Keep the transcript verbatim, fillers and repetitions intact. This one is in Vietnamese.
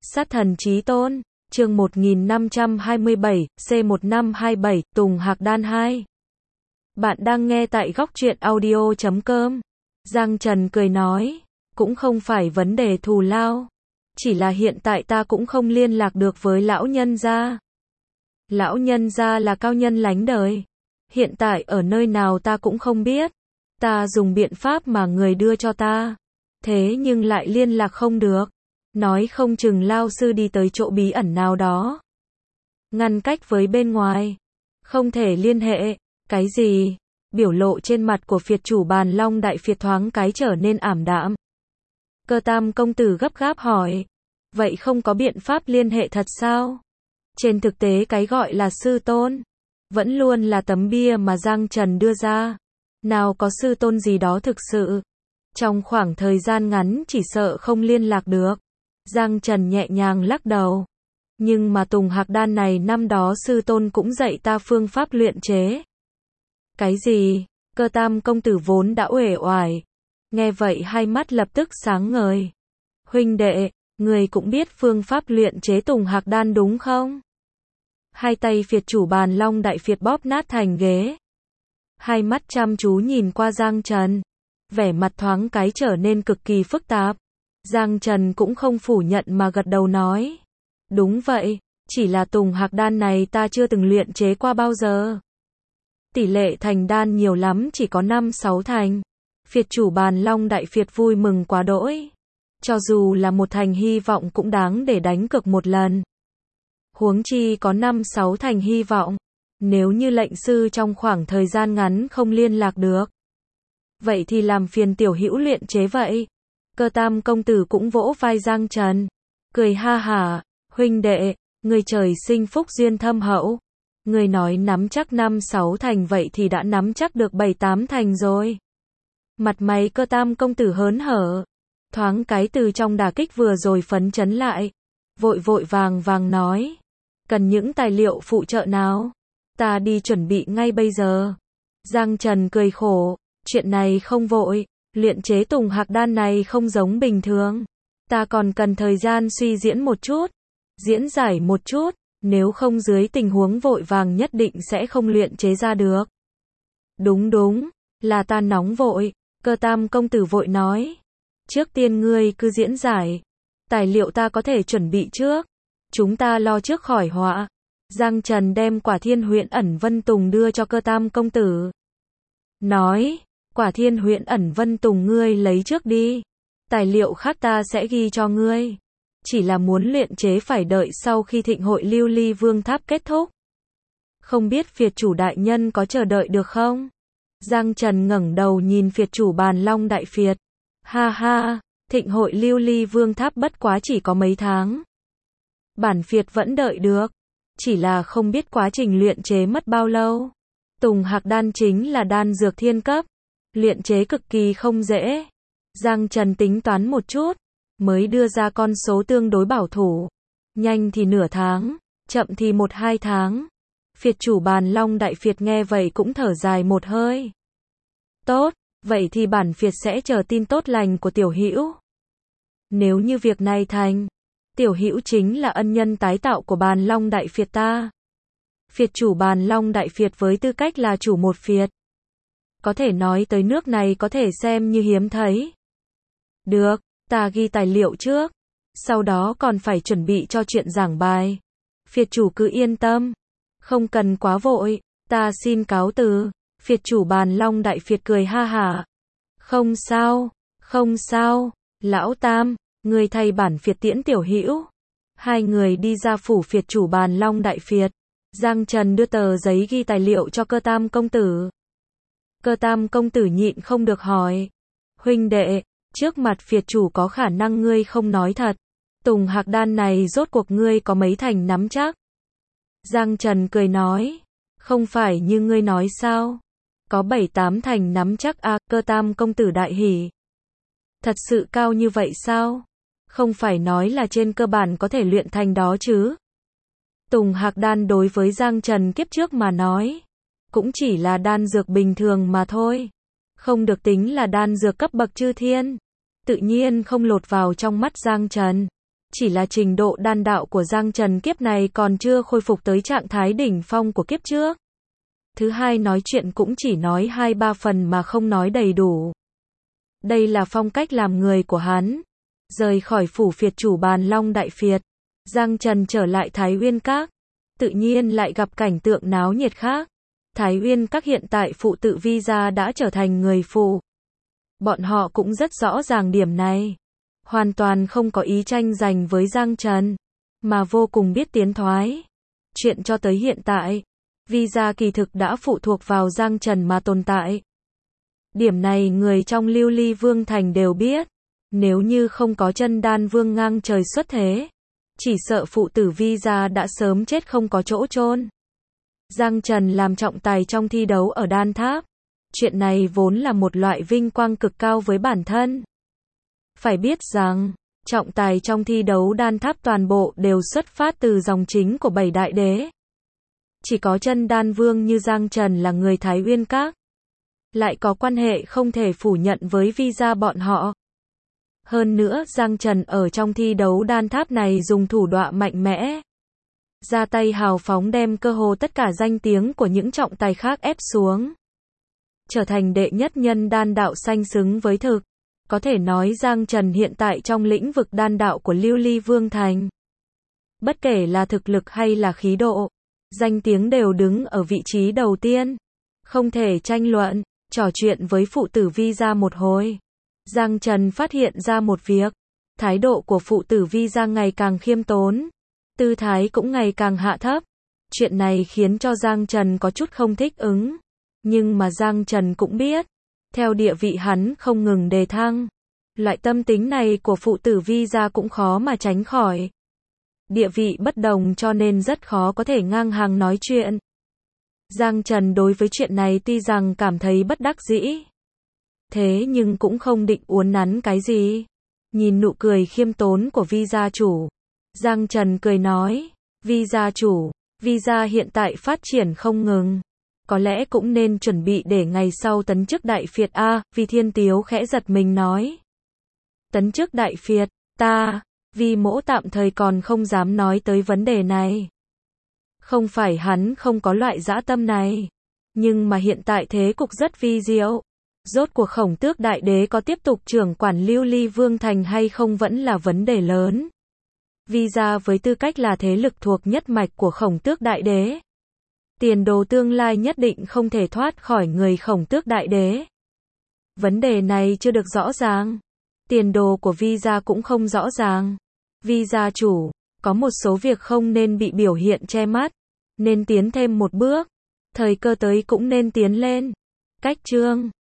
Sát thần chí tôn, chương một nghìn năm trăm hai mươi bảy, C một năm hai bảy, Tùng Hạc Đan hai. Bạn đang nghe tại góc truyện audio chấm com. Giang Trần cười nói, cũng không phải vấn đề thù lao. Chỉ là hiện tại ta cũng không liên lạc được với lão nhân gia. Lão nhân gia là cao nhân lánh đời. Hiện tại ở nơi nào ta cũng không biết. Ta dùng biện pháp mà người đưa cho ta. Thế nhưng lại liên lạc không được. Nói không chừng lao sư đi tới chỗ bí ẩn nào đó. Ngăn cách với bên ngoài. Không thể liên hệ. Cái gì? Biểu lộ trên mặt của phiệt chủ Bàn Long Đại Phiệt thoáng cái trở nên ảm đạm. Cơ Tam công tử gấp gáp hỏi. Vậy không có biện pháp liên hệ thật sao? Trên thực tế cái gọi là sư tôn. Vẫn luôn là tấm bia mà Giang Trần đưa ra. Nào có sư tôn gì đó thực sự. Trong khoảng thời gian ngắn chỉ sợ không liên lạc được. Giang Trần nhẹ nhàng lắc đầu. Nhưng mà Tùng Hạc Đan này năm đó sư tôn cũng dạy ta phương pháp luyện chế. Cái gì? Cơ Tam công tử vốn đã uể oải. Nghe vậy hai mắt lập tức sáng ngời. Huynh đệ, người cũng biết phương pháp luyện chế Tùng Hạc Đan đúng không? Hai tay phiệt chủ Bàn Long Đại Phiệt bóp nát thành ghế. Hai mắt chăm chú nhìn qua Giang Trần. Vẻ mặt thoáng cái trở nên cực kỳ phức tạp. Giang Trần cũng không phủ nhận mà gật đầu nói. Đúng vậy, chỉ là Tùng Hạc Đan này ta chưa từng luyện chế qua bao giờ. Tỷ lệ thành đan nhiều lắm chỉ có năm sáu thành. Phiệt chủ Bàn Long Đại Phiệt vui mừng quá đỗi. Cho dù là một thành hy vọng cũng đáng để đánh cược một lần. Huống chi có năm sáu thành hy vọng. Nếu như lệnh sư trong khoảng thời gian ngắn không liên lạc được. Vậy thì làm phiền tiểu hữu luyện chế vậy. Cơ Tam công tử cũng vỗ vai Giang Trần. Cười ha hả, huynh đệ, người trời sinh phúc duyên thâm hậu. Người nói nắm chắc năm sáu thành vậy thì đã nắm chắc được bảy tám thành rồi. Mặt mày Cơ Tam công tử hớn hở. Thoáng cái từ trong đả kích vừa rồi phấn chấn lại. Vội vội vàng vàng nói. Cần những tài liệu phụ trợ nào? Ta đi chuẩn bị ngay bây giờ. Giang Trần cười khổ. Chuyện này không vội. Luyện chế Tùng Hạc Đan này không giống bình thường. Ta còn cần thời gian suy diễn một chút. Diễn giải một chút. Nếu không dưới tình huống vội vàng nhất định sẽ không luyện chế ra được. Đúng đúng. Là ta nóng vội. Cơ Tam công tử vội nói. Trước tiên ngươi cứ diễn giải. Tài liệu ta có thể chuẩn bị trước. Chúng ta lo trước khỏi họa. Giang Trần đem quả thiên huyễn ẩn vân tùng đưa cho Cơ Tam công tử. Nói. Quả thiên huyễn ẩn vân tùng ngươi lấy trước đi. Tài liệu khác ta sẽ ghi cho ngươi. Chỉ là muốn luyện chế phải đợi sau khi thịnh hội lưu ly vương tháp kết thúc. Không biết phiệt chủ đại nhân có chờ đợi được không? Giang Trần ngẩng đầu nhìn phiệt chủ Bàn Long Đại Phiệt. Ha ha, thịnh hội lưu ly vương tháp bất quá chỉ có mấy tháng. Bản phiệt vẫn đợi được. Chỉ là không biết quá trình luyện chế mất bao lâu. Tùng Hạc Đan chính là đan dược thiên cấp. Luyện chế cực kỳ không dễ. Giang Trần tính toán một chút. Mới đưa ra con số tương đối bảo thủ. Nhanh thì nửa tháng. Chậm thì một hai tháng. Phiệt chủ Bàn Long Đại Phiệt nghe vậy cũng thở dài một hơi. Tốt. Vậy thì bản phiệt sẽ chờ tin tốt lành của tiểu hữu. Nếu như việc này thành. Tiểu hữu chính là ân nhân tái tạo của Bàn Long Đại Phiệt ta. Phiệt chủ Bàn Long Đại Phiệt với tư cách là chủ một phiệt. Có thể nói tới nước này có thể xem như hiếm thấy. Được, ta ghi tài liệu trước. Sau đó còn phải chuẩn bị cho chuyện giảng bài. Phiệt chủ cứ yên tâm. Không cần quá vội, ta xin cáo từ. Phiệt chủ Bàn Long Đại Phiệt cười ha hả. Không sao, không sao. Lão Tam, người thay bản phiệt tiễn tiểu hữu. Hai người đi ra phủ phiệt chủ Bàn Long Đại Phiệt. Giang Trần đưa tờ giấy ghi tài liệu cho Cơ Tam công tử. Cơ Tam công tử nhịn không được hỏi. Huynh đệ, trước mặt phiệt chủ có khả năng ngươi không nói thật. Tùng Hạc Đan này rốt cuộc ngươi có mấy thành nắm chắc? Giang Trần cười nói. Không phải như ngươi nói sao? Có bảy tám thành nắm chắc à? Cơ Tam công tử đại hỉ. Thật sự cao như vậy sao? Không phải nói là trên cơ bản có thể luyện thành đó chứ? Tùng Hạc Đan đối với Giang Trần kiếp trước mà nói. Cũng chỉ là đan dược bình thường mà thôi. Không được tính là đan dược cấp bậc chư thiên. Tự nhiên không lọt vào trong mắt Giang Trần. Chỉ là trình độ đan đạo của Giang Trần kiếp này còn chưa khôi phục tới trạng thái đỉnh phong của kiếp trước. Thứ hai, nói chuyện cũng chỉ nói hai ba phần mà không nói đầy đủ. Đây là phong cách làm người của hắn. Rời khỏi phủ phiệt chủ Bàn Long Đại Phiệt, Giang Trần trở lại Thái Uyên Các. Tự nhiên lại gặp cảnh tượng náo nhiệt khác. Thái Uyên Các hiện tại phụ tự Vi gia đã trở thành người phụ. Bọn họ cũng rất rõ ràng điểm này. Hoàn toàn không có ý tranh giành với Giang Trần, mà vô cùng biết tiến thoái. Chuyện cho tới hiện tại, Vi gia kỳ thực đã phụ thuộc vào Giang Trần mà tồn tại. Điểm này người trong Lưu Ly Vương Thành đều biết. Nếu như không có Chân Đan Vương ngang trời xuất thế, chỉ sợ phụ tử Vi gia đã sớm chết không có chỗ chôn. Giang Trần làm trọng tài trong thi đấu ở Đan Tháp. Chuyện này vốn là một loại vinh quang cực cao với bản thân. Phải biết rằng, trọng tài trong thi đấu Đan Tháp toàn bộ đều xuất phát từ dòng chính của bảy đại đế. Chỉ có Chân Đan Vương như Giang Trần là người Thái Uyên Các, lại có quan hệ không thể phủ nhận với Vi gia bọn họ. Hơn nữa, Giang Trần ở trong thi đấu Đan Tháp này dùng thủ đoạn mạnh mẽ, ra tay hào phóng đem cơ hồ tất cả danh tiếng của những trọng tài khác ép xuống, trở thành đệ nhất nhân đan đạo sanh xứng với thực. Có thể nói Giang Trần hiện tại trong lĩnh vực đan đạo của Lưu Ly Vương Thành, bất kể là thực lực hay là khí độ, danh tiếng đều đứng ở vị trí đầu tiên, không thể tranh luận. Trò chuyện với phụ tử Vi gia một hồi, Giang Trần phát hiện ra một việc. Thái độ của phụ tử Vi gia ngày càng khiêm tốn, tư thái cũng ngày càng hạ thấp. Chuyện này khiến cho Giang Trần có chút không thích ứng. Nhưng mà Giang Trần cũng biết, theo địa vị hắn không ngừng đề thăng, loại tâm tính này của phụ tử Vi gia cũng khó mà tránh khỏi. Địa vị bất đồng cho nên rất khó có thể ngang hàng nói chuyện. Giang Trần đối với chuyện này tuy rằng cảm thấy bất đắc dĩ, thế nhưng cũng không định uốn nắn cái gì. Nhìn nụ cười khiêm tốn của Vi gia chủ, Giang Trần cười nói, Vi gia chủ, Vi gia hiện tại phát triển không ngừng, có lẽ cũng nên chuẩn bị để ngày sau tấn chức đại phiệt a. Vi Thiên Tiếu khẽ giật mình nói, tấn chức đại phiệt, ta, Vi mỗ tạm thời còn không dám nói tới vấn đề này. Không phải hắn không có loại dã tâm này, nhưng mà hiện tại thế cục rất vi diệu. Rốt cuộc Khổng Tước Đại Đế có tiếp tục trưởng quản Lưu Ly Vương Thành hay không vẫn là vấn đề lớn. Vi gia với tư cách là thế lực thuộc nhất mạch của Khổng Tước Đại Đế, tiền đồ tương lai nhất định không thể thoát khỏi người Khổng Tước Đại Đế. Vấn đề này chưa được rõ ràng, tiền đồ của Vi gia cũng không rõ ràng. Vi gia chủ, có một số việc không nên bị biểu hiện che mắt, nên tiến thêm một bước, thời cơ tới cũng nên tiến lên. Cách chương